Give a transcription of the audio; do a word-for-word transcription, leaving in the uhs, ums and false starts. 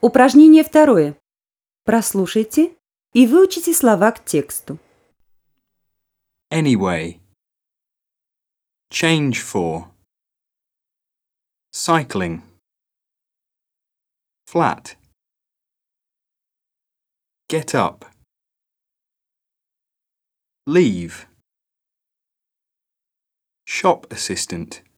Упражнение второе. Прослушайте и выучите слова к тексту. Anyway. Change for. Cycling. Flat. Get up. Leave. Shop assistant.